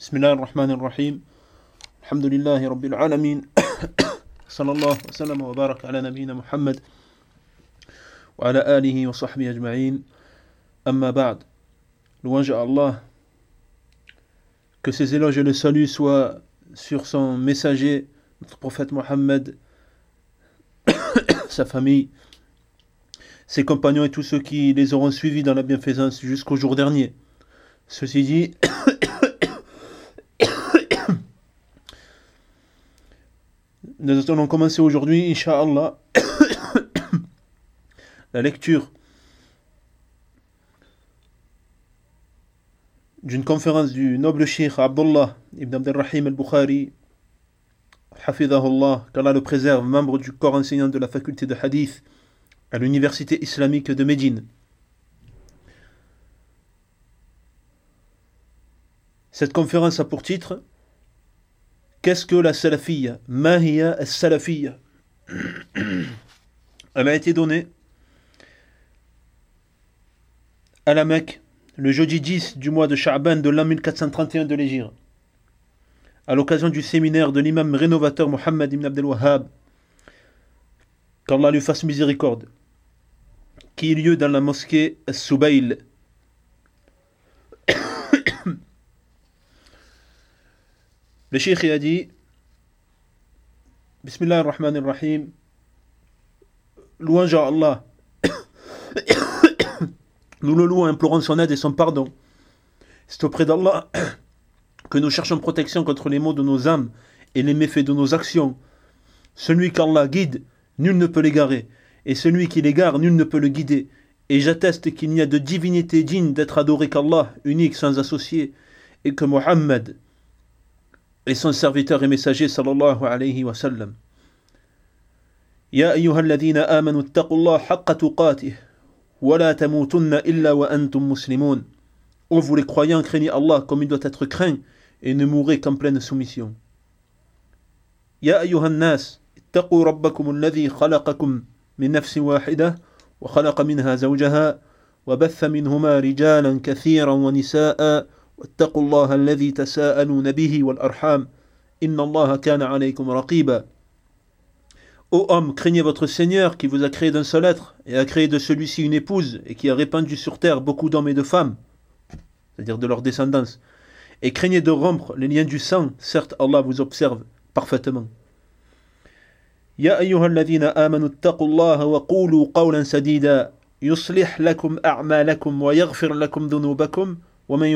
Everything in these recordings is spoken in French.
بسم الله الرحمن الرحيم الحمد لله رب العالمين صلى الله وسلم وبارك على نبينا محمد وعلى آله وصحبه أجمعين أما بعد. Louange à Allah, que ses éloges et le salut soient sur son messager, notre prophète Mohammed, sa famille, ses compagnons et tous ceux qui les auront suivis dans la bienfaisance jusqu'au jour dernier. Ceci dit, nous allons commencer aujourd'hui, Inch'Allah, la lecture d'une conférence du noble cheikh Abdullah ibn Abdelrahim al-Bukhari, Hafidahullah, qu'Allah le préserve, membre du corps enseignant de la faculté de hadith à l'université islamique de Médine. Cette conférence a pour titre Qu'est-ce que la salafiyya? Ma hiya as-salafiyya? Elle a été donnée à la Mecque le jeudi 10 du mois de Sha'ban de l'an 1431 de l'Hégire, à l'occasion du séminaire de l'imam rénovateur Mohammed ibn Abdel Wahhab, qu'Allah lui fasse miséricorde, qui eut lieu dans la mosquée As-Subayl. Le cheikh a dit Bismillah ar-Rahman ar-Rahim, louange à Allah. Nous le louons, implorons son aide et son pardon. C'est auprès d'Allah que nous cherchons protection contre les maux de nos âmes et les méfaits de nos actions. Celui qu'Allah guide, nul ne peut l'égarer, et celui qui l'égare, nul ne peut le guider. Et j'atteste qu'il n'y a de divinité digne d'être adorée qu'Allah, unique sans associé, et que Mohammed et son serviteur et messager sallallahu alayhi wa sallam. Ya ayyuhalladhina amanu ittaqullaha haqqa tuqatih wa la tamutunna illa wa antum muslimun. Ô vous les croyants, craignez Allah comme il doit être craint et ne mourrez qu'en pleine soumission. Ya ayyuhan nas ittaqu rabbakum alladhi khalaqakum min nafsin wahidah wa khalaqa minha zawjaha wa batha minhuma rijalan kathiran wa nisaa واتقوا الله الذي تساءلون به والأرحام إن الله كان عليكم رقيبا. Ô hommes, craignez votre Seigneur qui vous a créé d'un seul être et a créé de celui-ci une épouse et qui a répandu sur terre beaucoup d'hommes et de femmes, c'est-à-dire de leur descendance. Et craignez de rompre les liens du sang, certes Allah vous observe parfaitement. Ya ayyuhalladhina amanu ittaqullaha wa qulu qawlan sadida yuslih lakum a'malakum wa yaghfir lakum dhunubakum. Ô vous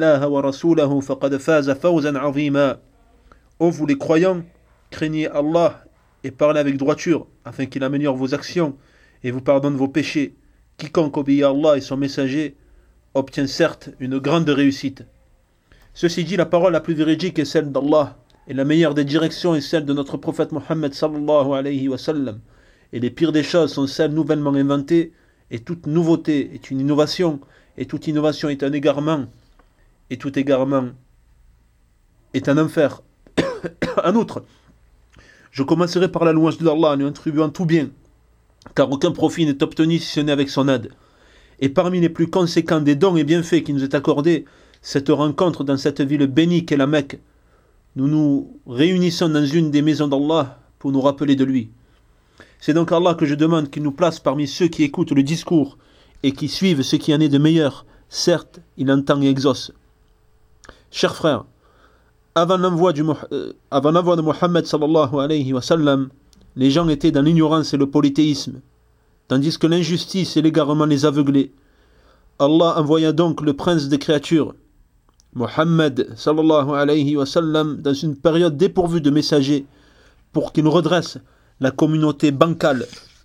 les croyants, craignez Allah et parlez avec droiture, afin qu'il améliore vos actions et vous pardonne vos péchés. Quiconque obéit à Allah et son messager obtient certes une grande réussite. Ceci dit, la parole la plus véridique est celle d'Allah, et la meilleure des directions est celle de notre prophète Mohammed sallallahu alayhi wa sallam. Et les pires des choses sont celles nouvellement inventées, et toute nouveauté est une innovation. Et toute innovation est un égarement, et tout égarement est un enfer. En outre, je commencerai par la louange d'Allah en lui attribuant tout bien, car aucun profit n'est obtenu si ce n'est avec son aide. Et parmi les plus conséquents des dons et bienfaits qui nous est accordé, cette rencontre dans cette ville bénie qu'est la Mecque, nous nous réunissons dans une des maisons d'Allah pour nous rappeler de lui. C'est donc à Allah que je demande qu'il nous place parmi ceux qui écoutent le discours et qui suivent ce qui en est de meilleur. Certes, il entend et exauce. Chers frères, avant l'envoi de Mohammed sallallahu alayhi wa sallam, les gens étaient dans l'ignorance et le polythéisme, tandis que l'injustice et l'égarement les aveuglaient. Allah envoya donc le prince des créatures, Mohammed sallallahu alayhi wa sallam, dans une période dépourvue de messagers, pour qu'il redresse la communauté bancale.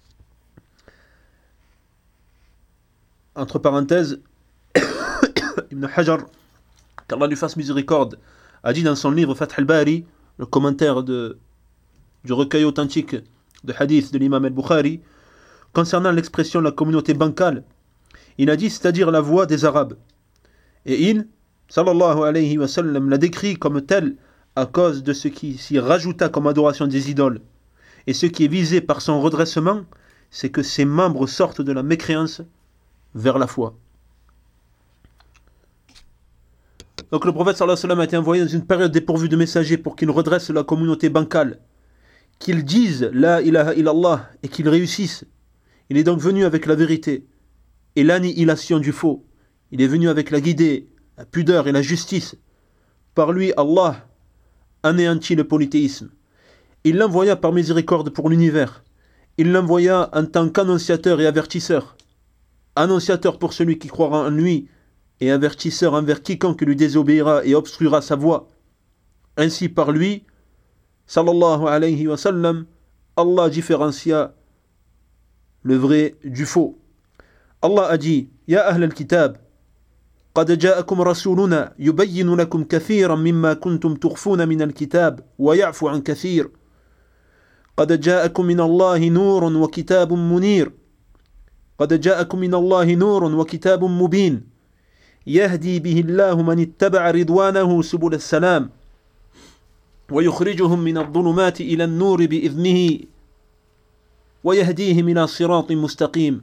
Entre parenthèses, Ibn Hajar, qu'Allah lui fasse miséricorde, a dit dans son livre Fath al-Bari, le commentaire du recueil authentique de hadith de l'imam al-Bukhari, concernant l'expression la communauté bancale, il a dit, c'est-à-dire la voix des Arabes. Et il, sallallahu alayhi wa sallam, l'a décrit comme tel à cause de ce qui s'y rajouta comme adoration des idoles. Et ce qui est visé par son redressement, c'est que ses membres sortent de la mécréance vers la foi. Donc le prophète sallallahu alayhi wa sallam a été envoyé dans une période dépourvue de messagers pour qu'il redresse la communauté bancale, qu'il dise la ilaha illallah et qu'il réussisse. Il est donc venu avec la vérité et l'annihilation du faux. Il est venu avec la guidée, la pudeur et la justice. Par lui, Allah anéantit le polythéisme. Il l'envoya par miséricorde pour l'univers. Il l'envoya en tant qu'annonciateur et avertisseur. Annonciateur pour celui qui croira en lui et avertisseur envers quiconque lui désobéira et obstruera sa voie. Ainsi par lui, sallallahu alayhi wa sallam, Allah différencia le vrai du faux. Allah a dit, Ya ahl al-kitab, قد جاءكم رسولنا يبين لكم كثيرا مما كنتم تخفون من الكتاب ويعفو عن كثير قد جاءكم من الله نور وكتاب منير قد جاءكم من الله نور وكتاب مبين يهدي به الله من اتبع رضوانه سبل السلام ويخرجهم من الظلمات إلى النور بإذنه ويهديهم إلى صراط مستقيم.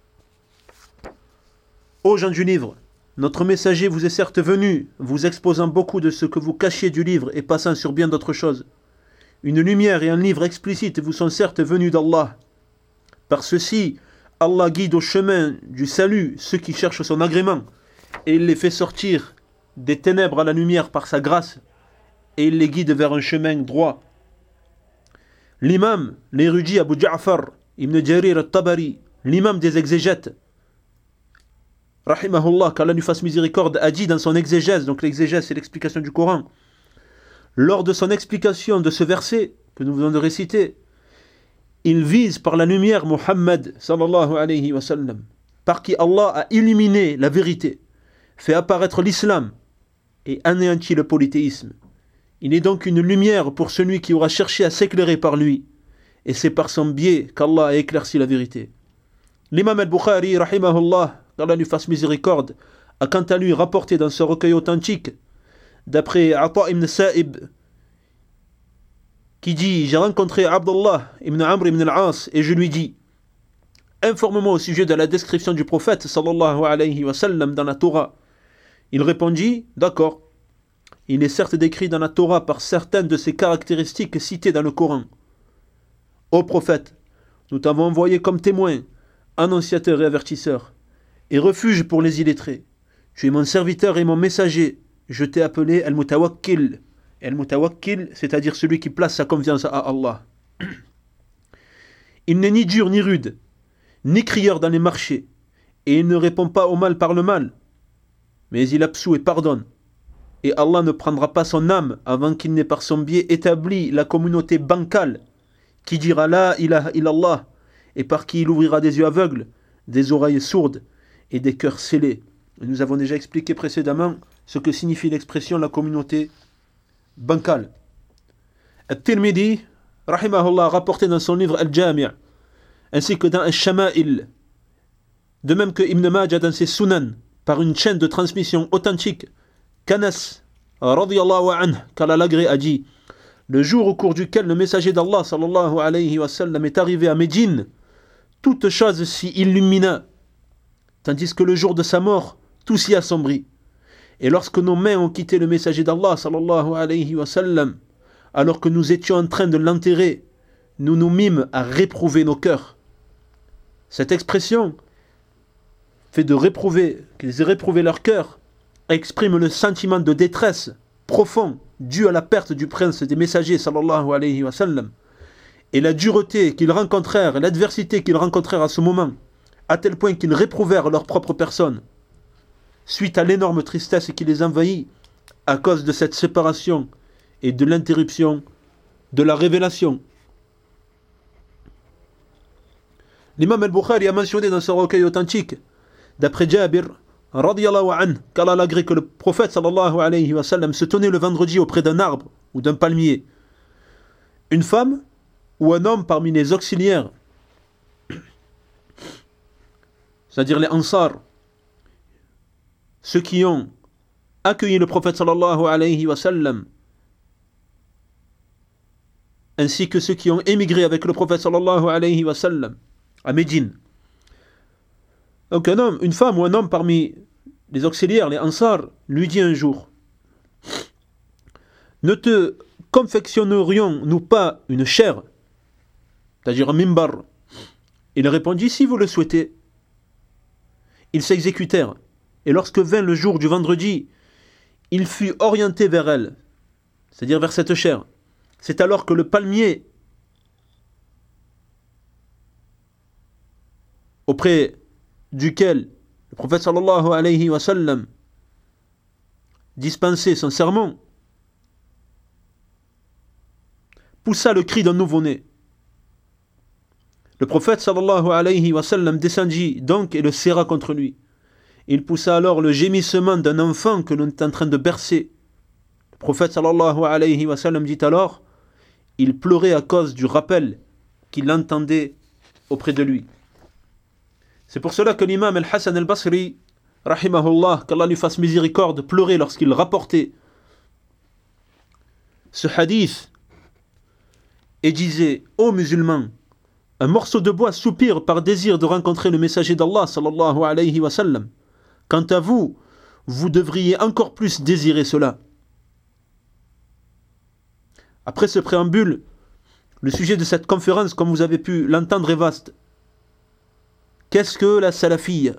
Ô gens du livre, notre messager vous est certes venu, vous exposant beaucoup de ce que vous cachiez du livre et passant sur bien d'autres choses. Une lumière et un livre explicite vous sont certes venus d'Allah. Par ceci, Allah guide au chemin du salut ceux qui cherchent son agrément, et il les fait sortir des ténèbres à la lumière par sa grâce, et il les guide vers un chemin droit. L'imam, l'érudit Abu Ja'far, Ibn Jarir al-Tabari, l'imam des exégètes, rahimahullah, qu'Allah lui fasse miséricorde, a dit dans son exégèse, donc l'exégèse c'est l'explication du Coran, lors de son explication de ce verset que nous venons de réciter, il vise par la lumière Muhammad sallallahu alayhi wa sallam, par qui Allah a illuminé la vérité, fait apparaître l'islam et anéanti le polythéisme. Il est donc une lumière pour celui qui aura cherché à s'éclairer par lui, et c'est par son biais qu'Allah a éclairci la vérité. L'imam al-Bukhari, rahimahullah, qu'Allah lui fasse miséricorde, a quant à lui rapporté dans ce recueil authentique, d'après Ata ibn Sa'ib, qui dit, j'ai rencontré Abdullah ibn Amr ibn al-As et je lui dis, informe-moi au sujet de la description du prophète sallallahu alayhi wa sallam dans la Torah. Il répondit, d'accord, il est certes décrit dans la Torah par certaines de ses caractéristiques citées dans le Coran. Ô prophète, nous t'avons envoyé comme témoin, annonciateur et avertisseur, et refuge pour les illettrés. Tu es mon serviteur et mon messager. Je t'ai appelé Al-Mutawakkil. Al-Mutawakkil, c'est-à-dire celui qui place sa confiance à Allah. Il n'est ni dur ni rude, ni crieur dans les marchés, et il ne répond pas au mal par le mal, mais il absout et pardonne. Et Allah ne prendra pas son âme avant qu'il n'ait par son biais établi la communauté bancale qui dira la ilaha illallah et par qui il ouvrira des yeux aveugles, des oreilles sourdes et des cœurs scellés. Et nous avons déjà expliqué précédemment ce que signifie l'expression la communauté bancale. At-Tirmidhi, rahimahullah, rapporté dans son livre Al-Jami' ainsi que dans Al-Shama'il, de même que Ibn Majah dans ses Sunan, par une chaîne de transmission authentique, qu'Anas, radiyallahu anhu, qu'Allah l'agré, a dit, le jour au cours duquel le messager d'Allah sallallahu alayhi wa sallam est arrivé à Médine, toute chose s'y illumina, tandis que le jour de sa mort, tout s'y assombrit. Et lorsque nos mains ont quitté le messager d'Allah sallallahu alayhi wa sallam, alors que nous étions en train de l'enterrer, nous nous mîmes à réprouver nos cœurs. Cette expression, fait de réprouver, qu'ils aient réprouvé leur cœur, exprime le sentiment de détresse profond dû à la perte du prince des messagers sallallahu alayhi wa sallam et la dureté qu'ils rencontrèrent, l'adversité qu'ils rencontrèrent à ce moment, à tel point qu'ils réprouvèrent leur propre personne, suite à l'énorme tristesse qui les envahit à cause de cette séparation et de l'interruption de la révélation. L'imam al-Bukhari a mentionné dans son recueil authentique, d'après Jabir, radiyallahu anhu, qu'Allah l'agré, que le prophète sallallahu alayhi wa sallam se tenait le vendredi auprès d'un arbre ou d'un palmier. Une femme ou un homme parmi les auxiliaires, c'est-à-dire les Ansar, ceux qui ont accueilli le prophète sallallahu alayhi wa sallam, ainsi que ceux qui ont émigré avec le prophète sallallahu alayhi wa sallam à Médine. Donc une femme ou un homme parmi les auxiliaires, les Ansar, lui dit un jour, ne te confectionnerions-nous pas une chaire, c'est-à-dire un mimbar? Il répondit, si vous le souhaitez. Ils s'exécutèrent, et lorsque vint le jour du vendredi, il fut orienté vers elle, c'est-à-dire vers cette chaire. C'est alors que le palmier auprès duquel le prophète sallallahu alayhi wa sallam dispensait son sermon poussa le cri d'un nouveau-né. Le prophète sallallahu alayhi wa sallam descendit donc et le serra contre lui. Il poussa alors le gémissement d'un enfant que l'on est en train de bercer. Le prophète sallallahu alayhi wa sallam dit alors, il pleurait à cause du rappel qu'il entendait auprès de lui. C'est pour cela que l'imam al-Hassan al-Basri, rahimahullah, qu'Allah lui fasse miséricorde, pleurait lorsqu'il rapportait ce hadith et disait, ô musulmans, un morceau de bois soupire par désir de rencontrer le messager d'Allah sallallahu alayhi wa sallam. Quant à vous, vous devriez encore plus désirer cela. Après ce préambule, le sujet de cette conférence, comme vous avez pu l'entendre, est vaste. Qu'est-ce que la salafiyya?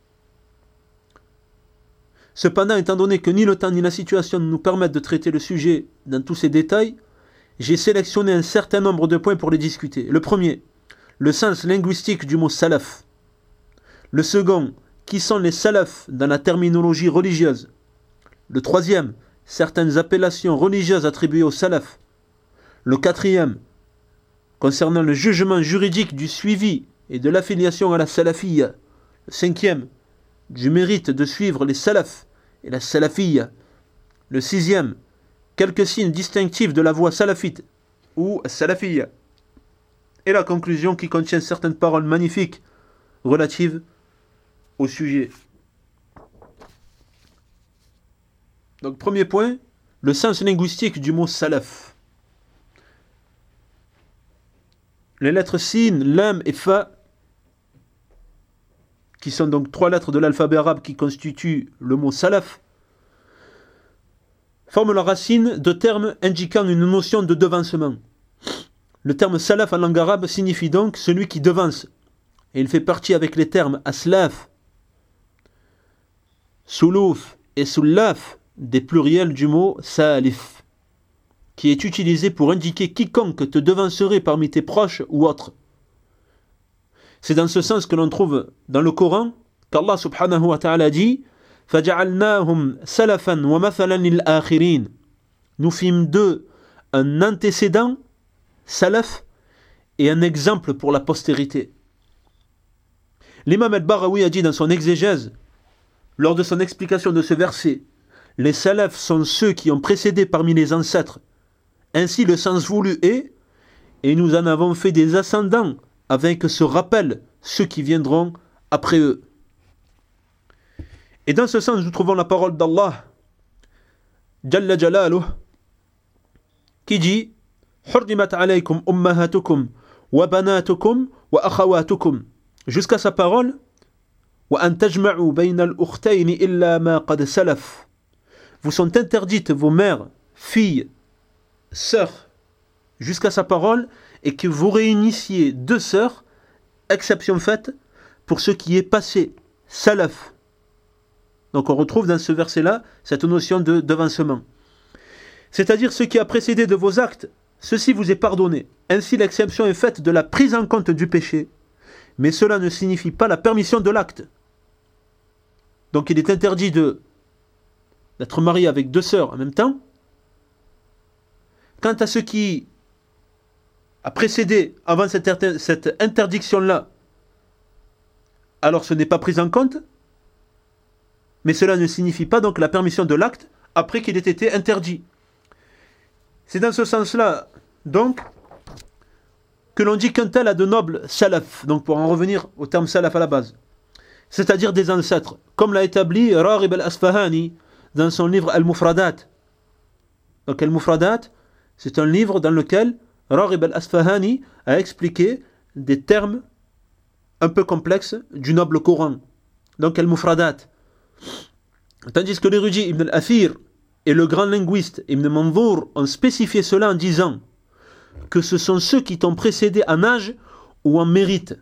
Cependant, étant donné que ni le temps ni la situation ne nous permettent de traiter le sujet dans tous ses détails, j'ai sélectionné un certain nombre de points pour les discuter. Le premier, le sens linguistique du mot salaf. Le second, qui sont les salafs dans la terminologie religieuse. Le troisième, certaines appellations religieuses attribuées aux salafs. Le quatrième, concernant le jugement juridique du suivi et de l'affiliation à la salafiyya. Le cinquième, du mérite de suivre les salafs et la salafiyya. Le sixième, quelques signes distinctifs de la voie salafite ou salafiyya. Et la conclusion qui contient certaines paroles magnifiques relatives au sujet. Donc premier point, le sens linguistique du mot salaf. Les lettres sin, lam et fa, qui sont donc trois lettres de l'alphabet arabe qui constituent le mot salaf, forment la racine de termes indiquant une notion de devancement. Le terme salaf en langue arabe signifie donc celui qui devance, et il fait partie avec les termes aslaf, suluf et sullaf des pluriels du mot salif, qui est utilisé pour indiquer quiconque te devancerait parmi tes proches ou autres. C'est dans ce sens que l'on trouve dans le Coran qu'Allah subhanahu wa ta'ala dit فَجَعَلْنَاهُمْ سَلَفًا وَمَثَلًا لِلْآخِرِينَ. Nous fîmes d'eux un antécédent, salaf, et un exemple pour la postérité. L'imam al-Barawi a dit dans son exégèse, lors de son explication de ce verset, les salafs sont ceux qui ont précédé parmi les ancêtres. Ainsi le sens voulu est, et nous en avons fait des ascendants, avec ce rappel, ceux qui viendront après eux. Et dans ce sens, nous trouvons la parole d'Allah, Jalla Jalaluh, qui dit حُرِّمَتْ عَلَيْكُمْ أُمَّهَاتُكُمْ وَبَنَاتُكُمْ وَأَخَوَاتُكُمْ jusqu'à sa parole وَأَن تَجْمَعُوا بَيْنَ الْأُخْتَيْنِ إِلَّا مَا قَدْ سَلَفْ. Vous sont interdites vos mères, filles, sœurs, jusqu'à sa parole, et que vous réunissiez deux sœurs, exception faite pour ce qui est passé, salaf. Donc on retrouve dans ce verset-là cette notion de devancement. C'est-à-dire ce qui a précédé de vos actes, ceci vous est pardonné. Ainsi l'exception est faite de la prise en compte du péché, mais cela ne signifie pas la permission de l'acte. Donc il est interdit d'être marié avec deux sœurs en même temps. Quant à ce qui a précédé avant cette interdiction-là, alors ce n'est pas pris en compte, mais cela ne signifie pas donc la permission de l'acte après qu'il ait été interdit. C'est dans ce sens-là, donc, que l'on dit qu'un tel a de nobles salaf, donc pour en revenir au terme salaf à la base, c'est-à-dire des ancêtres, comme l'a établi Raghib al-Asfahani dans son livre Al-Mufradat. Donc Al-Mufradat, c'est un livre dans lequel Raghib al-Asfahani a expliqué des termes un peu complexes du noble Coran. Donc Al-Mufradat. Tandis que l'érudit Ibn al-Athir et le grand linguiste Ibn Manzour ont spécifié cela en disant que ce sont ceux qui t'ont précédé en âge ou en mérite.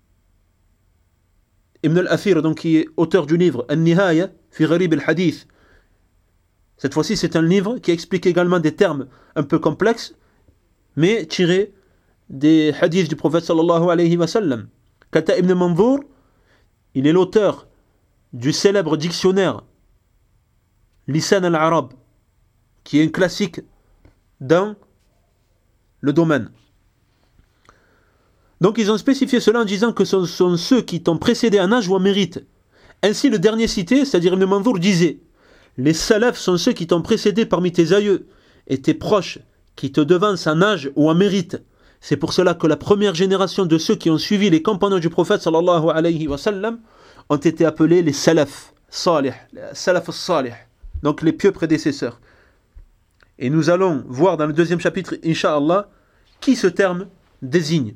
Ibn al-Athir, donc, qui est auteur du livre An-Nihaya fi Gharib al-Hadith. Cette fois-ci, c'est un livre qui explique également des termes un peu complexes, mais tirés des hadiths du prophète sallallahu alayhi wa sallam. Quant à Ibn Manzour, il est l'auteur du célèbre dictionnaire Lisan al-Arab, qui est un classique dans le domaine. Donc ils ont spécifié cela en disant que ce sont ceux qui t'ont précédé en âge ou en mérite. Ainsi le dernier cité, c'est-à-dire Ibn Manzour, disait: les salafs sont ceux qui t'ont précédé parmi tes aïeux et tes proches, qui te devancent en âge ou en mérite. C'est pour cela que la première génération de ceux qui ont suivi les compagnons du prophète sallallahu alayhi wa sallam ont été appelés les salaf salih, les salaf salih, donc les pieux prédécesseurs. Et nous allons voir dans le deuxième chapitre, Inch'Allah, qui ce terme désigne.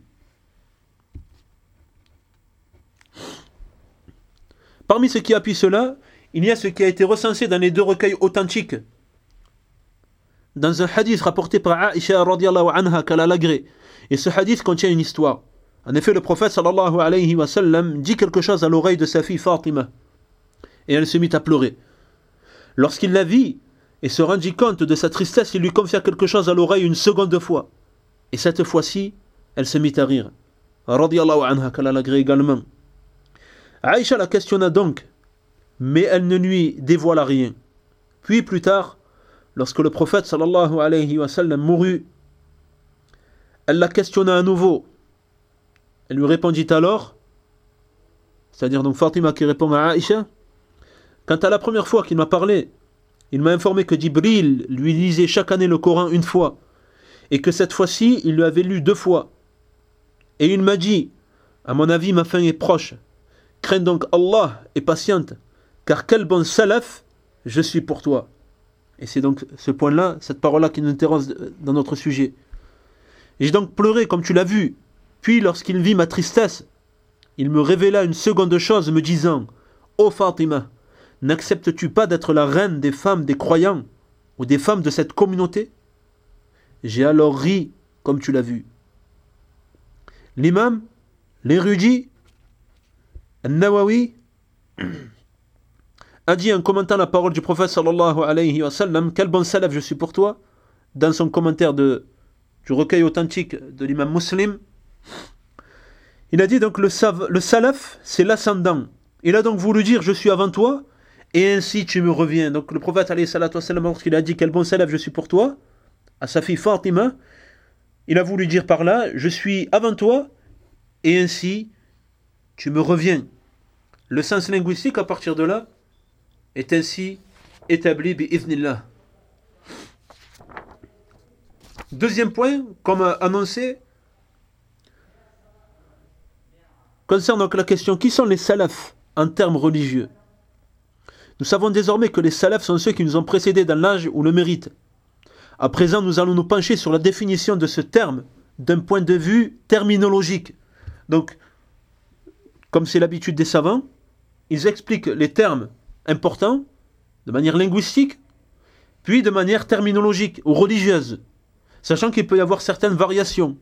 Parmi ceux qui appuient cela, il y a ce qui a été recensé dans les deux recueils authentiques. Dans un hadith rapporté par Aïcha radiyallahu anha qu'elle a l'agré. Et ce hadith contient une histoire. En effet, le prophète sallallahu alayhi wa sallam dit quelque chose à l'oreille de sa fille Fatima. Et elle se mit à pleurer. Lorsqu'il la vit et se rendit compte de sa tristesse, il lui confia quelque chose à l'oreille une seconde fois. Et cette fois-ci, elle se mit à rire. Radiyallahu anha qu'elle a l'agré également. Aïcha la questionna donc, mais elle ne lui dévoila rien. Puis plus tard, lorsque le prophète sallallahu alayhi wa sallam mourut, elle la questionna à nouveau. Elle lui répondit alors, c'est-à-dire donc Fatima qui répond à Aïcha: quant à la première fois qu'il m'a parlé, il m'a informé que Jibril lui lisait chaque année le Coran une fois, et que cette fois-ci, il lui avait lu 2 fois. Et il m'a dit: à mon avis, ma fin est proche. Crains donc Allah et patiente, car quel bon salaf je suis pour toi. Et c'est donc ce point-là, cette parole-là qui nous intéresse dans notre sujet. Et j'ai donc pleuré comme tu l'as vu. Puis lorsqu'il vit ma tristesse, il me révéla une seconde chose me disant: ô Fatima, n'acceptes-tu pas d'être la reine des femmes des croyants ou des femmes de cette communauté? J'ai alors ri comme tu l'as vu. L'imam, l'érudit, An-Nawawi a dit en commentant la parole du prophète sallallahu alayhi wa sallam: quel bon salaf je suis pour toi, dans son commentaire du recueil authentique de l'imam Muslim. Il a dit donc le salaf, c'est l'ascendant. Il a donc voulu dire: je suis avant toi et ainsi tu me reviens. Donc le prophète alayhi salatu wa sallam, lorsqu'il a dit quel bon salaf je suis pour toi à sa fille Fatima, il a voulu dire par là: je suis avant toi et ainsi tu me reviens. Le sens linguistique à partir de là est ainsi établi bi-idhnillah. Deuxième point, comme annoncé, concerne donc la question: qui sont les salafs en termes religieux? Nous savons désormais que les salafs sont ceux qui nous ont précédés dans l'âge ou le mérite. À présent, nous allons nous pencher sur la définition de ce terme d'un point de vue terminologique. Donc, comme c'est l'habitude des savants, ils expliquent les termes importants de manière linguistique, puis de manière terminologique ou religieuse, sachant qu'il peut y avoir certaines variations.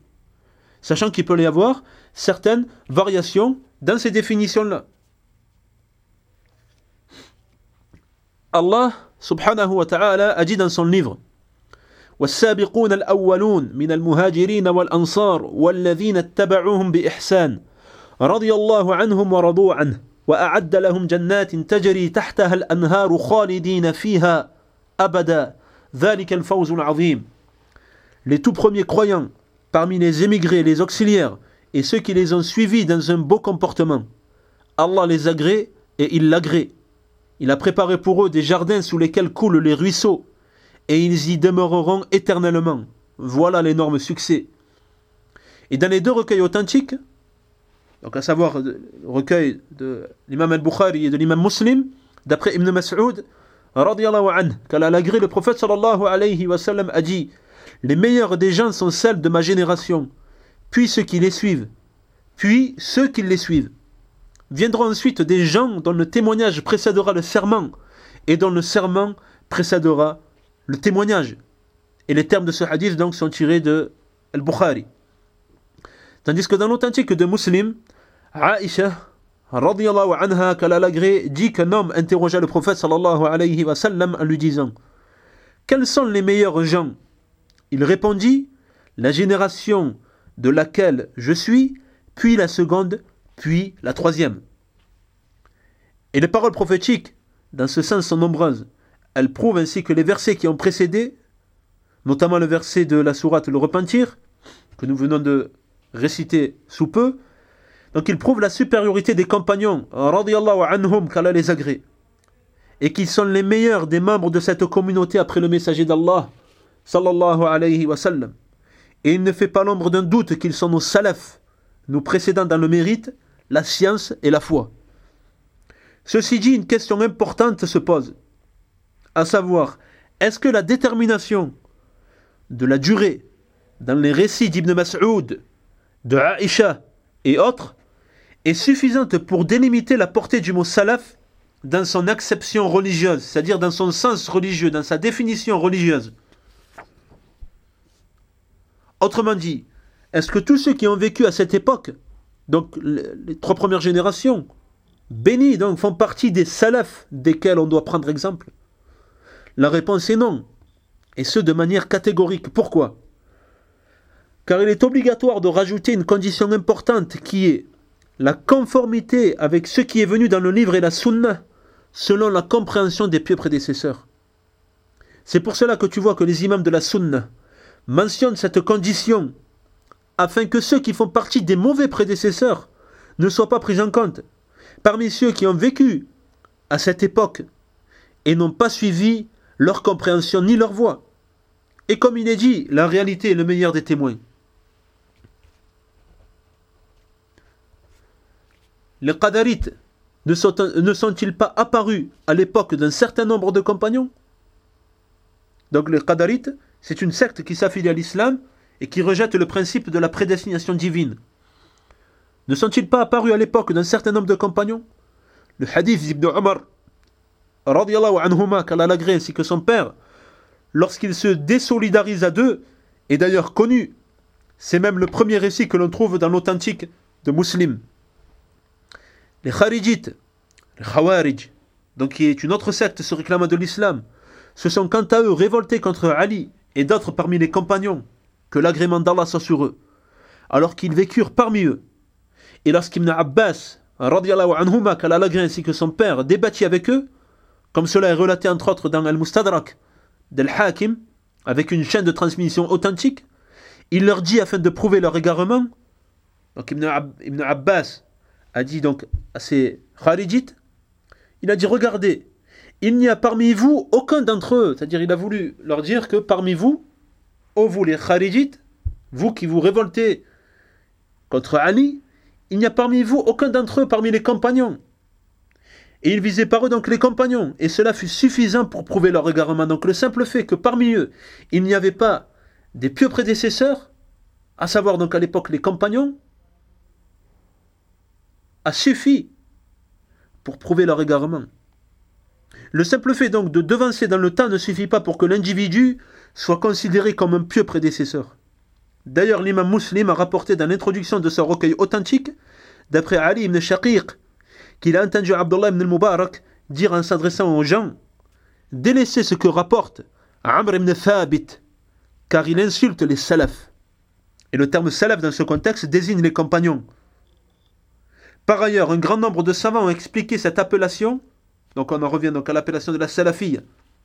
Dans ces définitions-là. Allah subhanahu wa ta'ala a dit dans son livre: والسابقون الأولون من المهاجرين والأنصار والذين اتبعوهم بإحسان رضي الله عنهم ورضوا عنه وأعد لهم جنات تجري تحتها الأنهار خالدين فيها أبدا ذلك الفوز العظيم. Les tout premiers croyants parmi les émigrés, les auxiliaires et ceux qui les ont suivis dans un beau comportement, Allah les agrée et il l'agrée. Il a préparé pour eux des jardins sous lesquels coulent les ruisseaux et ils y demeureront éternellement. Voilà l'énorme succès. Et dans les deux recueils authentiques, donc à savoir le recueil de l'imam al-Bukhari et de l'imam Muslim, d'après Ibn Mas'ud, radiyallahu anhu, qu'Allah a agré, le prophète sallallahu alayhi wa sallam a dit: les meilleurs des gens sont celles de ma génération, puis ceux qui les suivent, puis ceux qui les suivent. Viendront ensuite des gens dont le témoignage précédera le serment, et dont le serment précédera le témoignage. Et les termes de ce hadith donc sont tirés de Al-Bukhari. Tandis que dans l'authentique de Muslim, Aïcha, radiyallahu anha, qu'Allah l'agrée, dit qu'un homme interrogea le prophète sallallahu alayhi wa sallam en lui disant: quels sont les meilleurs gens? Il répondit: la génération de laquelle je suis, puis la seconde, puis la troisième. Et les paroles prophétiques, dans ce sens, sont nombreuses. Elles prouvent ainsi que les versets qui ont précédé, notamment le verset de la sourate Le Repentir, que nous venons de réciter sous peu, donc ils prouvent la supériorité des compagnons, radiyallahu anhum, qu'Allah les agrée, et qu'ils sont les meilleurs des membres de cette communauté après le messager d'Allah, sallallahu alayhi wa sallam. Et il ne fait pas l'ombre d'un doute qu'ils sont nos salafs, nous précédant dans le mérite, la science et la foi. Ceci dit, une question importante se pose, à savoir, est-ce que la détermination de la durée dans les récits d'Ibn Mas'ud, de Aïcha et autres est suffisante pour délimiter la portée du mot salaf dans son acception religieuse, c'est-à-dire dans son sens religieux, dans sa définition religieuse. Autrement dit, est-ce que tous ceux qui ont vécu à cette époque, donc les trois premières générations, bénis donc font partie des salafs desquels on doit prendre exemple? La réponse est non, et ce de manière catégorique. Pourquoi? Car il est obligatoire de rajouter une condition importante qui est la conformité avec ce qui est venu dans le livre et la sunna, selon la compréhension des pieux prédécesseurs. C'est pour cela que tu vois que les imams de la sunna mentionnent cette condition, afin que ceux qui font partie des mauvais prédécesseurs ne soient pas pris en compte, parmi ceux qui ont vécu à cette époque et n'ont pas suivi leur compréhension ni leur voix. Et comme il est dit, la réalité est le meilleur des témoins. Les qadarites ne sont-ils pas apparus à l'époque d'un certain nombre de compagnons? Donc les qadarites, c'est une secte qui s'affilie à l'islam et qui rejette le principe de la prédestination divine. Ne sont-ils pas apparus à l'époque d'un certain nombre de compagnons? Le hadith d'Ibn Omar, radiyallahu anhuma, qu'Allah l'agrée, ainsi que son père, lorsqu'il se désolidarise à d'eux, est d'ailleurs connu. C'est même le premier récit que l'on trouve dans l'authentique de Muslim. Les Kharijites, les Khawarij, donc qui est une autre secte se réclamant de l'islam, se sont quant à eux révoltés contre Ali et d'autres parmi les compagnons, que l'agrément d'Allah soit sur eux, alors qu'ils vécurent parmi eux. Et lorsqu'Ibn Abbas, radiyallahu anhuma, qu'Allah l'agrée, ainsi que son père, débattit avec eux, comme cela est relaté entre autres dans Al-Mustadrak d'Al-Hakim, avec une chaîne de transmission authentique, il leur dit afin de prouver leur égarement, donc Ibn Abbas a dit donc à ces Kharijites, il a dit: regardez, il n'y a parmi vous aucun d'entre eux, c'est-à-dire il a voulu leur dire que parmi vous, ô vous les Kharijites, vous qui vous révoltez contre Ali, il n'y a parmi vous aucun d'entre eux parmi les compagnons. Et il visait par eux donc les compagnons, et cela fut suffisant pour prouver leur égarement. Donc le simple fait que parmi eux, il n'y avait pas des pieux prédécesseurs, à savoir donc à l'époque les compagnons, a suffi pour prouver leur égarement. Le simple fait donc de devancer dans le temps ne suffit pas pour que l'individu soit considéré comme un pieux prédécesseur. D'ailleurs, l'imam Muslim a rapporté dans l'introduction de son recueil authentique, d'après Ali ibn Shaqiq, qu'il a entendu Abdullah ibn al-Mubarak dire en s'adressant aux gens: délaissez ce que rapporte Amr ibn Thabit, car il insulte les salafs. Et le terme salaf dans ce contexte désigne les compagnons. Par ailleurs, un grand nombre de savants ont expliqué cette appellation, donc on en revient donc à l'appellation de la salafiyya.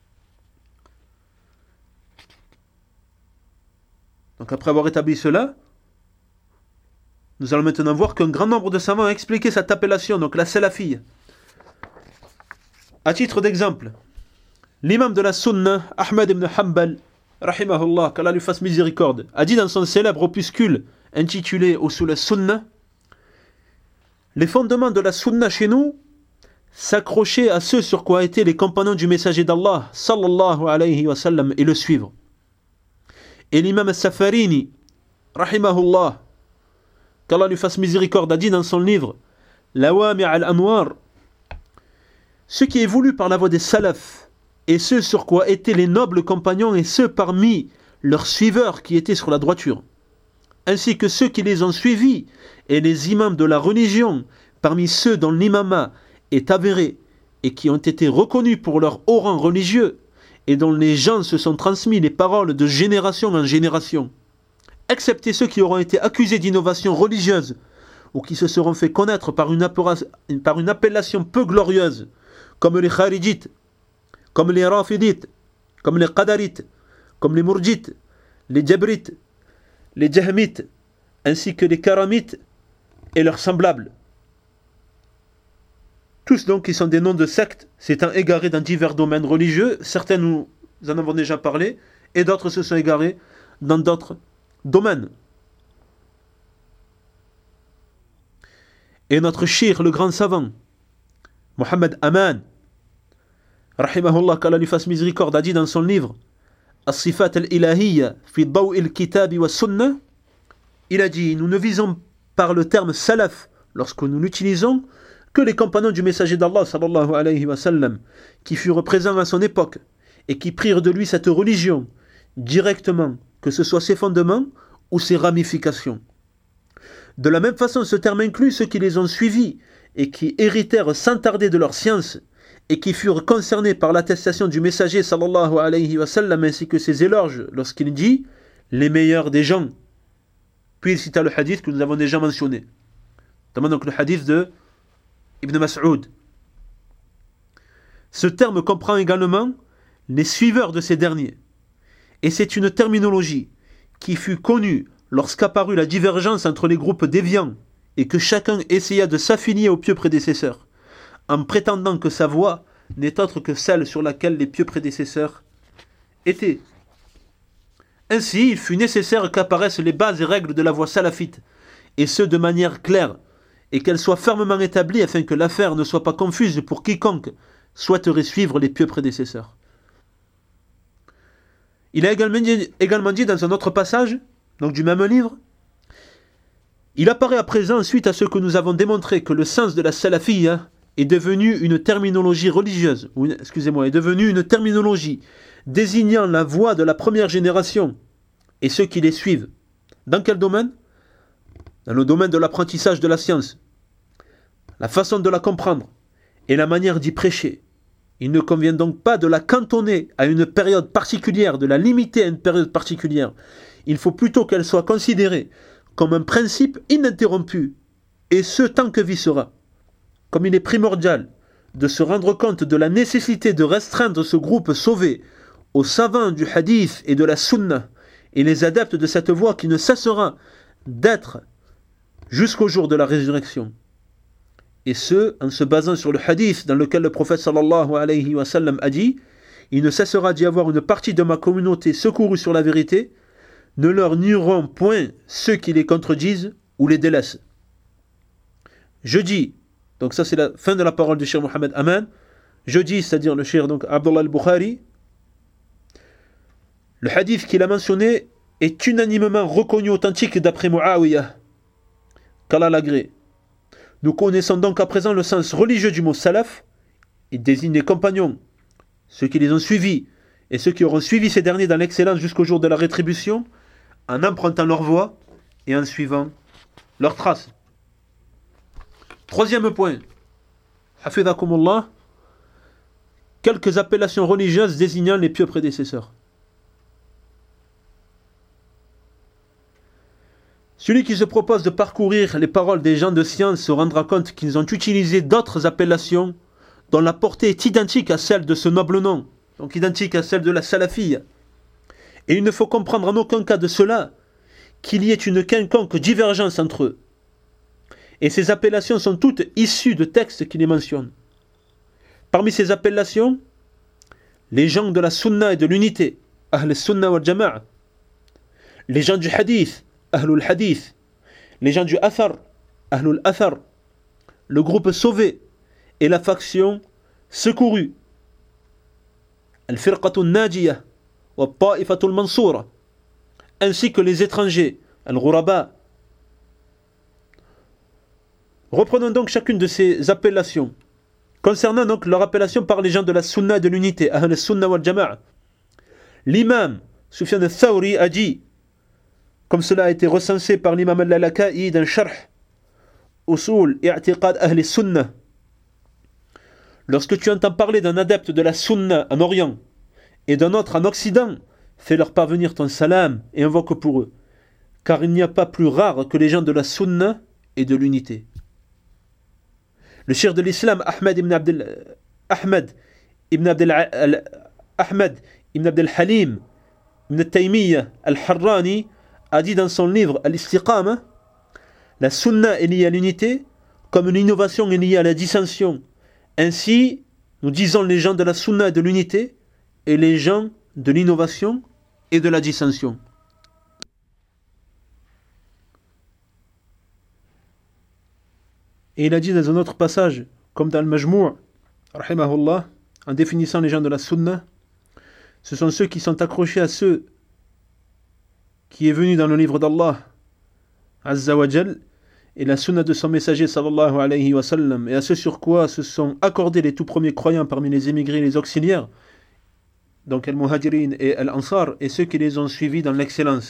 Donc après avoir établi cela, nous allons maintenant voir qu'un grand nombre de savants ont expliqué cette appellation, donc la salafiyya. À titre d'exemple, l'imam de la sunna, Ahmad ibn Hanbal, rahimahullah, qu'Allah lui fasse miséricorde, a dit dans son célèbre opuscule intitulé Usul al-Sunnah: les fondements de la sunna chez nous s'accrocher à ceux sur quoi étaient les compagnons du messager d'Allah, sallallahu alayhi wa sallam, et le suivre. Et l'imam al-Safarini, rahimahullah, qu'Allah lui fasse miséricorde, a dit dans son livre Lawami' al-Anwar: ce qui est voulu par la voie des salafs et ce sur quoi étaient les nobles compagnons et ceux parmi leurs suiveurs qui étaient sur la droiture, ainsi que ceux qui les ont suivis et les imams de la religion, parmi ceux dont l'imama est avéré et qui ont été reconnus pour leur haut rang religieux et dont les gens se sont transmis les paroles de génération en génération, excepté ceux qui auront été accusés d'innovation religieuse ou qui se seront fait connaître par une appellation peu glorieuse, comme les Kharijites, comme les Rafidites, comme les Qadarites, comme les Murjites, les Jabrites, les Jahmites, ainsi que les Karamites et leurs semblables. Tous donc qui sont des noms de sectes s'étant égarés dans divers domaines religieux, certains nous en avons déjà parlé, et d'autres se sont égarés dans d'autres domaines. Et notre shir, le grand savant, Mohammed Aman, rahimahullah, qu'Allah lui fasse miséricorde, a dit dans son livre As-Sifat al-Ilahiyya fi Daw' al-Kitab wa Sunnah, il a dit, nous ne visons par le terme salaf, lorsque nous l'utilisons, que les compagnons du messager d'Allah sallallahu alayhi wa sallam, qui furent présents à son époque et qui prirent de lui cette religion directement, que ce soit ses fondements ou ses ramifications. De la même façon, ce terme inclut ceux qui les ont suivis et qui héritèrent sans tarder de leur science et qui furent concernés par l'attestation du messager sallallahu alayhi wa sallam ainsi que ses éloges lorsqu'il dit « les meilleurs des gens ». Puis il cita le hadith que nous avons déjà mentionné, notamment donc le hadith de Ibn Mas'ud. Ce terme comprend également les suiveurs de ces derniers. Et c'est une terminologie qui fut connue lorsqu'apparut la divergence entre les groupes déviants et que chacun essaya de s'affilier aux pieux prédécesseurs, en prétendant que sa voie n'est autre que celle sur laquelle les pieux prédécesseurs étaient. Ainsi, il fut nécessaire qu'apparaissent les bases et règles de la voie salafite, et ce de manière claire, et qu'elles soient fermement établies afin que l'affaire ne soit pas confuse pour quiconque souhaiterait suivre les pieux prédécesseurs. Il a également dit dans un autre passage, donc du même livre, il apparaît à présent, suite à ce que nous avons démontré, que le sens de la salafiyya est devenu une terminologie religieuse, est devenu une terminologie désignant la voie de la première génération et ceux qui les suivent. Dans quel domaine ? Dans le domaine de l'apprentissage de la science, la façon de la comprendre et la manière d'y prêcher. Il ne convient donc pas de la cantonner à une période particulière, de la limiter à une période particulière. Il faut plutôt qu'elle soit considérée comme un principe ininterrompu, et ce tant que vie sera. Comme il est primordial de se rendre compte de la nécessité de restreindre ce groupe sauvé aux savants du hadith et de la sunna, et les adeptes de cette voie qui ne cessera d'être jusqu'au jour de la résurrection. Et ce, en se basant sur le hadith dans lequel le prophète sallallahu alayhi wa sallam a dit « Il ne cessera d'y avoir une partie de ma communauté secourue sur la vérité, ne leur nuiront point ceux qui les contredisent ou les délaissent. » Je dis, donc ça c'est la fin de la parole du cheikh Mohammed Aman, je dis, c'est-à-dire le cheikh donc Abdullah al-Bukhari, le hadith qu'il a mentionné est unanimement reconnu authentique d'après Muawiyah, qu'Allah l'agrée. Nous connaissons donc à présent le sens religieux du mot salaf. Il désigne les compagnons, ceux qui les ont suivis et ceux qui auront suivi ces derniers dans l'excellence jusqu'au jour de la rétribution, en empruntant leur voie et en suivant leurs traces. Troisième point, hafidhakumullah, quelques appellations religieuses désignant les pieux prédécesseurs. Celui qui se propose de parcourir les paroles des gens de science se rendra compte qu'ils ont utilisé d'autres appellations dont la portée est identique à celle de ce noble nom, donc identique à celle de la salafiyya. Et il ne faut comprendre en aucun cas de cela qu'il y ait une quelconque divergence entre eux. Et ces appellations sont toutes issues de textes qui les mentionnent. Parmi ces appellations, les gens de la sunna et de l'unité, Ahl Sunna wal Jama'a, les gens du hadith, Ahlul Hadith, les gens du Athar, Ahlul Athar, le groupe sauvé et la faction secourue, Al-Firqatul Najiyah wa Ta'ifatul Mansoura, ainsi que les étrangers, Al-Ghuraba. Reprenons donc chacune de ces appellations Concernant donc leur appellation par les gens de la sunna et de l'unité, Ahl al-Sunna wal Jama'a, l'imam Sufyan al-Thawri a dit, comme cela a été recensé par l'imam al-Lalaka'i dans Sharh Usul i'tiqad Ahl al-Sunna, lorsque tu entends parler d'un adepte de la sunna en Orient et d'un autre en Occident, fais-leur parvenir ton salam et invoque pour eux, car il n'y a pas plus rare que les gens de la sunna et de l'unité. Le cheikh de l'islam Ahmed ibn Abdel Halim ibn Taymiyyah al-Harrani a dit dans son livre Al-Istiqama, la sunna est liée à l'unité comme une innovation est liée à la dissension. Ainsi, nous disons les gens de la sunna et de l'unité et les gens de l'innovation et de la dissension. Et il a dit dans un autre passage, comme dans le Majmou', rahimahullah, en définissant les gens de la sunna, ce sont ceux qui sont accrochés à ceux qui est venu dans le livre d'Allah, Azza wa Jal, et la sunna de son messager sallallahu alayhi wa sallam, et à ce sur quoi se sont accordés les tout premiers croyants parmi les émigrés et les auxiliaires, donc al-Muhajirin et al-Ansar, et ceux qui les ont suivis dans l'excellence.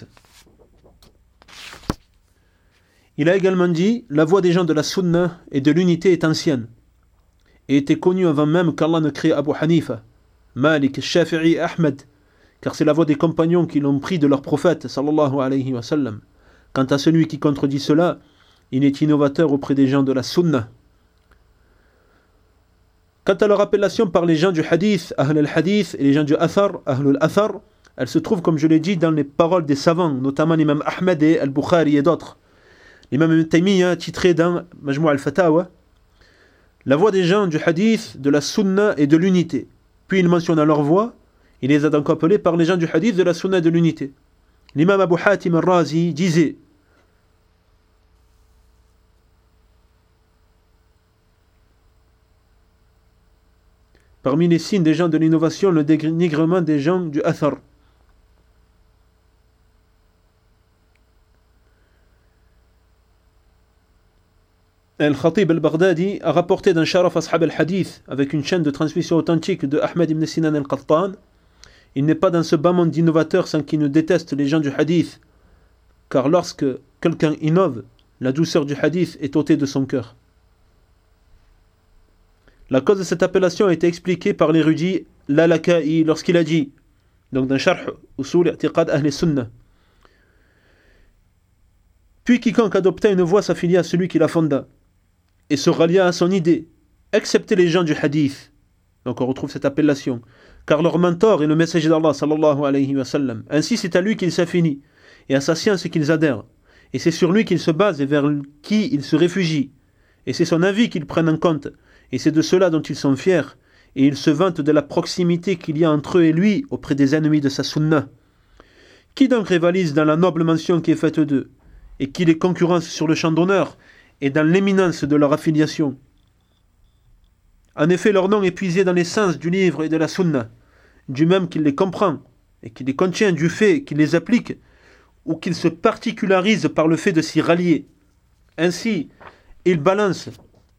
Il a également dit, la voie des gens de la sunna et de l'unité est ancienne, et était connue avant même qu'Allah ne crée Abu Hanifa, Malik, Shafi'i et Ahmed, car c'est la voie des compagnons qui l'ont pris de leur prophète sallallahu alayhi wa sallam. Quant à celui qui contredit cela, il est innovateur auprès des gens de la sunna. Quant à leur appellation par les gens du hadith, Ahl al-Hadith, et les gens du Athar, Ahl al-Athar, elle se trouve, comme je l'ai dit, dans les paroles des savants, notamment l'imam Ahmed et al-Bukhari et d'autres. L'imam Ibn Taymiyyah a titré dans Majmou' al-Fatawa la voie des gens du hadith, de la sunna et de l'unité. Puis il mentionne leur voie, il les a donc appelés par les gens du hadith, de la sunna et de l'unité. L'imam Abu Hatim al-Razi disait, parmi les signes des gens de l'innovation, le dénigrement des gens du Athar. Al-Khatib al-Baghdadi a rapporté d'un Sharaf Ashab al-Hadith avec une chaîne de transmission authentique de Ahmed ibn Sinan al-Qattan. Il n'est pas dans ce bas monde d'innovateurs sans qu'il ne déteste les gens du hadith, car lorsque quelqu'un innove, la douceur du hadith est ôtée de son cœur. La cause de cette appellation a été expliquée par l'érudit Lalaka'i lorsqu'il a dit, donc dans Sharh Usul i'tiqad Ahl Sunnah, puis quiconque adopta une voie s'affilia à celui qui la fonda et se rallia à son idée, excepté les gens du hadith. Donc on retrouve cette appellation, car leur mentor est le messager d'Allah sallallahu alayhi wa sallam. Ainsi c'est à lui qu'ils s'affinient et à sa science qu'ils adhèrent, et c'est sur lui qu'ils se basent et vers qui ils se réfugient, et c'est son avis qu'ils prennent en compte, et c'est de cela dont ils sont fiers, et ils se vantent de la proximité qu'il y a entre eux et lui auprès des ennemis de sa sunna. Qui donc rivalise dans la noble mention qui est faite d'eux, et qui les concurrence sur le champ d'honneur et dans l'éminence de leur affiliation? En effet, leur nom est puisé dans l'essence du livre et de la sunna, du même qu'il les comprend et qu'il les contient du fait qu'il les applique ou qu'ils se particularisent par le fait de s'y rallier. Ainsi, ils balancent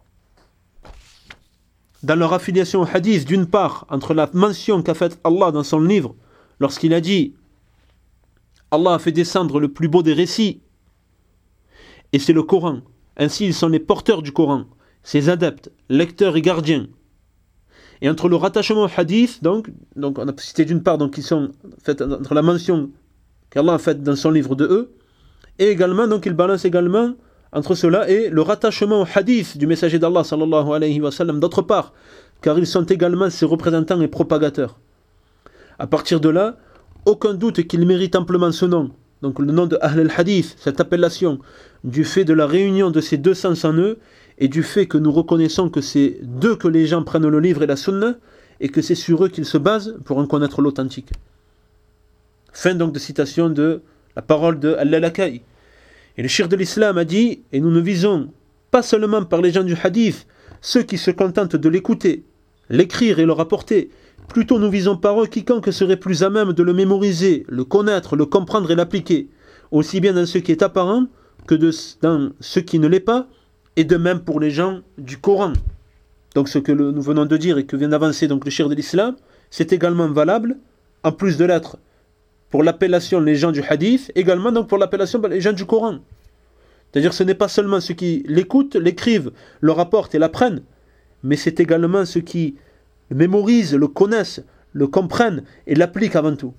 dans leur affiliation au hadith, d'une part, entre la mention qu'a faite Allah dans son livre, lorsqu'il a dit « Allah a fait descendre le plus beau des récits », et c'est le Coran. Ainsi, ils sont les porteurs du Coran, ses adeptes, lecteurs et gardiens. Et entre le rattachement au hadith, donc on a cité d'une part, donc ils sont faits entre la mention qu'Allah a faite dans son livre de eux, et également, donc ils balancent également entre cela et le rattachement au hadith du messager d'Allah sallallahu alayhi wa sallam d'autre part, car ils sont également ses représentants et propagateurs. À partir de là, aucun doute qu'ils méritent amplement ce nom, donc le nom de Ahl al-Hadith, cette appellation, du fait de la réunion de ces deux sens en eux, et du fait que nous reconnaissons que c'est d'eux que les gens prennent le livre et la sunna, et que c'est sur eux qu'ils se basent pour en connaître l'authentique. Fin donc de citation de la parole de Al-Lalaka'i. Et le cheikh de l'islam a dit, et nous ne visons pas seulement par les gens du hadith, ceux qui se contentent de l'écouter, l'écrire et le rapporter, plutôt nous visons par eux quiconque serait plus à même de le mémoriser, le connaître, le comprendre et l'appliquer, aussi bien dans ce qui est apparent que dans ce qui ne l'est pas, et de même pour les gens du Coran. donc ce que nous venons de dire et que vient d'avancer donc le cheikh de l'islam, c'est également valable, en plus de l'être pour l'appellation les gens du hadith, également donc pour l'appellation les gens du Coran. C'est-à-dire ce n'est pas seulement ceux qui l'écoutent, l'écrivent, le rapportent et l'apprennent, mais c'est également ceux qui le mémorisent, le connaissent, le comprennent et l'appliquent avant tout.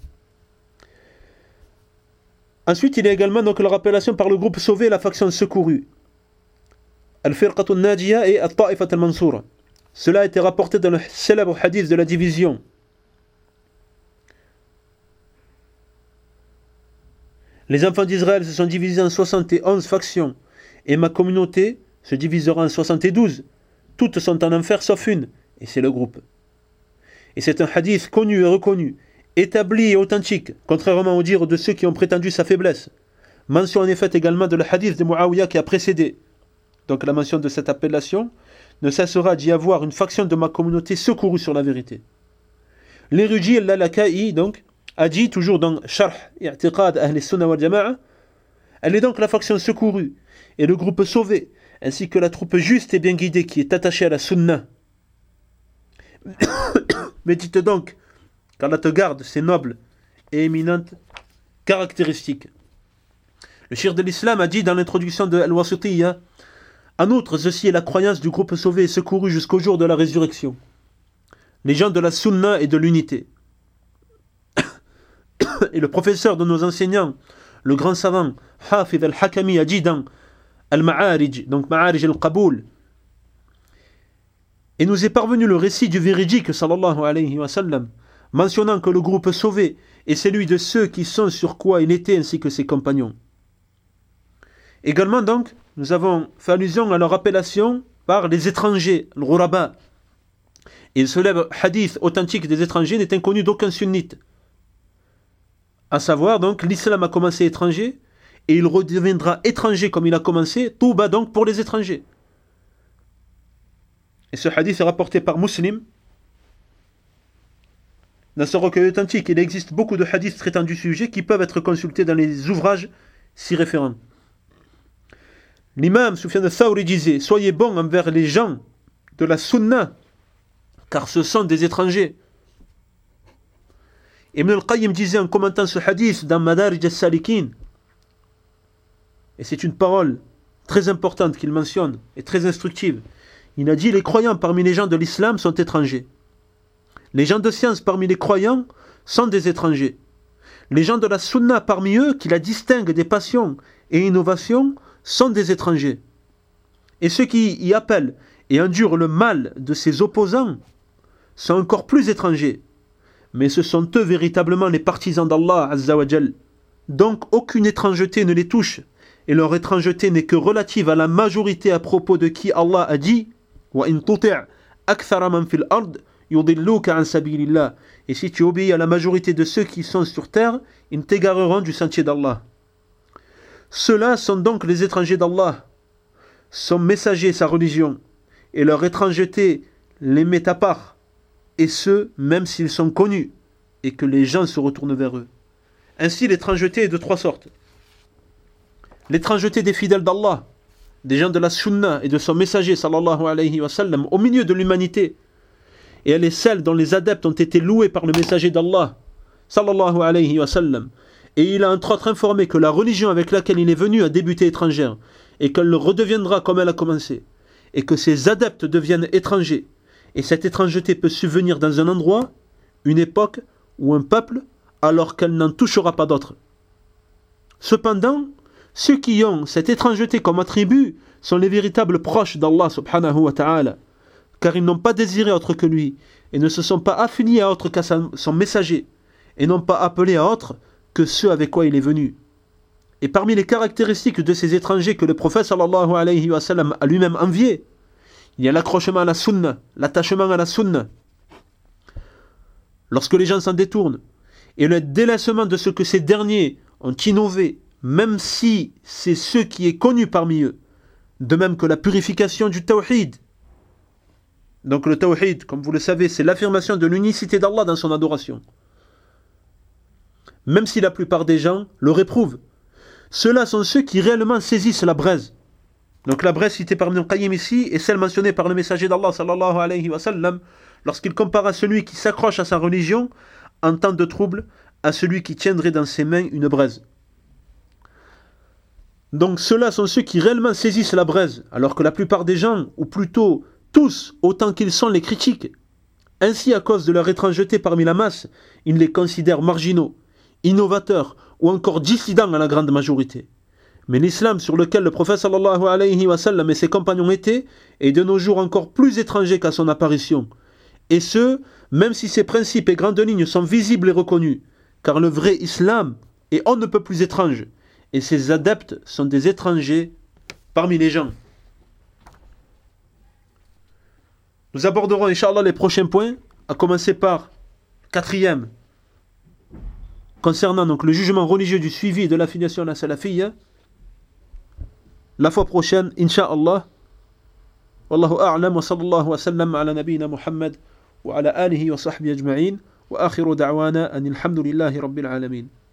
Ensuite, il y a également donc leur appellation par le groupe sauvé et la faction secourue. Al-Firqatu al-Najiyya et Al-Ta'ifat al-Mansoura. Cela a été rapporté dans le célèbre hadith de la division. Les enfants d'Israël se sont divisés en 71 factions, et ma communauté se divisera en 72. Toutes sont en enfer sauf une, et c'est le groupe. Et c'est un hadith connu et reconnu, établi et authentique, contrairement aux dires de ceux qui ont prétendu sa faiblesse. Mention en effet également de le hadith de Muawiyah qui a précédé. Donc la mention de cette appellation ne cessera d'y avoir une faction de ma communauté secourue sur la vérité. L'érudit Al-Lalaka'i donc a dit, toujours dans Sharh I'tiqad Ahl Sunnah wal Jama'a, elle est donc la faction secourue et le groupe sauvé, ainsi que la troupe juste et bien guidée qui est attachée à la Sunnah. Médite donc qu'Allah te garde ces nobles et éminentes caractéristiques. Le cheikh de l'islam a dit dans l'introduction de Al-Wasitiyya, en outre, ceci est la croyance du groupe sauvé et secouru jusqu'au jour de la résurrection. Les gens de la Sunna et de l'unité. Et le professeur de nos enseignants, le grand savant Hafid al-Hakami a dit dans Al-Ma'arij, donc Ma'arij al-Qaboul, et nous est parvenu le récit du véridique sallallahu alayhi wa sallam, mentionnant que le groupe sauvé est celui de ceux qui sont sur quoi il était ainsi que ses compagnons. Également donc, nous avons fait allusion à leur appellation par les étrangers, le Ghuraba. Et ce célèbre hadith authentique des étrangers n'est inconnu d'aucun sunnite. À savoir donc, l'islam a commencé étranger et il redeviendra étranger comme il a commencé, Touba donc pour les étrangers. Et ce hadith est rapporté par Muslim. Dans ce recueil authentique, il existe beaucoup de hadiths traitant du sujet qui peuvent être consultés dans les ouvrages s'y référents. L'imam Sufyan al-Thawri disait « Soyez bons envers les gens de la Sunna, car ce sont des étrangers. » Ibn al-Qayyim disait en commentant ce hadith dans Madarij al-Salikin, et c'est une parole très importante qu'il mentionne et très instructive, il a dit « Les croyants parmi les gens de l'islam sont étrangers. Les gens de science parmi les croyants sont des étrangers. Les gens de la Sunna parmi eux, qui la distinguent des passions et innovations, sont des étrangers. Et ceux qui y appellent et endurent le mal de ses opposants sont encore plus étrangers. Mais ce sont eux véritablement les partisans d'Allah Azza wa Jal. Donc aucune étrangeté ne les touche, et leur étrangeté n'est que relative à la majorité à propos de qui Allah a dit « Wa in tuti' akthara man fil ard yudilluka an sabilillah » et si tu obéis à la majorité de ceux qui sont sur terre, ils t'égareront du sentier d'Allah. Ceux-là sont donc les étrangers d'Allah, son messager, sa religion, et leur étrangeté les met à part, et ce, même s'ils sont connus, et que les gens se retournent vers eux. Ainsi, l'étrangeté est de trois sortes. L'étrangeté des fidèles d'Allah, des gens de la Sunna et de son messager, sallallahu alayhi wa sallam, au milieu de l'humanité, et elle est celle dont les adeptes ont été loués par le messager d'Allah, sallallahu alayhi wa sallam. Et il a entre autres informé que la religion avec laquelle il est venu a débuté étrangère, et qu'elle le redeviendra comme elle a commencé, et que ses adeptes deviennent étrangers. Et cette étrangeté peut subvenir dans un endroit, une époque ou un peuple, alors qu'elle n'en touchera pas d'autres. Cependant, ceux qui ont cette étrangeté comme attribut sont les véritables proches d'Allah subhanahu wa ta'ala, car ils n'ont pas désiré autre que lui, et ne se sont pas affiliés à autre qu'à son messager, et n'ont pas appelé à autre que ceux avec quoi il est venu. Et parmi les caractéristiques de ces étrangers que le prophète sallallahu alayhi wa sallam a lui-même envié, il y a l'accrochement à la sunna, l'attachement à la sunna. Lorsque les gens s'en détournent, et le délaissement de ce que ces derniers ont innové, même si c'est ce qui est connu parmi eux, de même que la purification du tawhid. Donc le tawhid, comme vous le savez, c'est l'affirmation de l'unicité d'Allah dans son adoration. Même si la plupart des gens le réprouvent. Ceux-là sont ceux qui réellement saisissent la braise, Donc la brèche citée par Ibn Qayyim ici est celle mentionnée par le messager d'Allah sallallahu alayhi wa sallam lorsqu'il compara celui qui s'accroche à sa religion en temps de trouble à celui qui tiendrait dans ses mains une braise. Donc ceux-là sont ceux qui réellement saisissent la braise, alors que la plupart des gens, ou plutôt tous, autant qu'ils sont, les critiquent. Ainsi, à cause de leur étrangeté parmi la masse, ils les considèrent marginaux, innovateurs ou encore dissidents à la grande majorité. Mais l'islam sur lequel le prophète sallallahu alayhi wa sallam et ses compagnons étaient est de nos jours encore plus étranger qu'à son apparition. Et ce, même si ses principes et grandes lignes sont visibles et reconnus, car le vrai islam est on ne peut plus étrange, et ses adeptes sont des étrangers parmi les gens. Nous aborderons, Inch'Allah, les prochains points, à commencer par 4e, concernant donc le jugement religieux du suivi de l'affiliation à la salafiyya. La fois prochaine, Inch'Allah. Wallahu a'lam wa sallallahu wa sallam ala nabiyyina Muhammad wa ala alihi wa sahbihi ajma'in wa akhiru da'wana anil hamdulillahi rabbil alamin.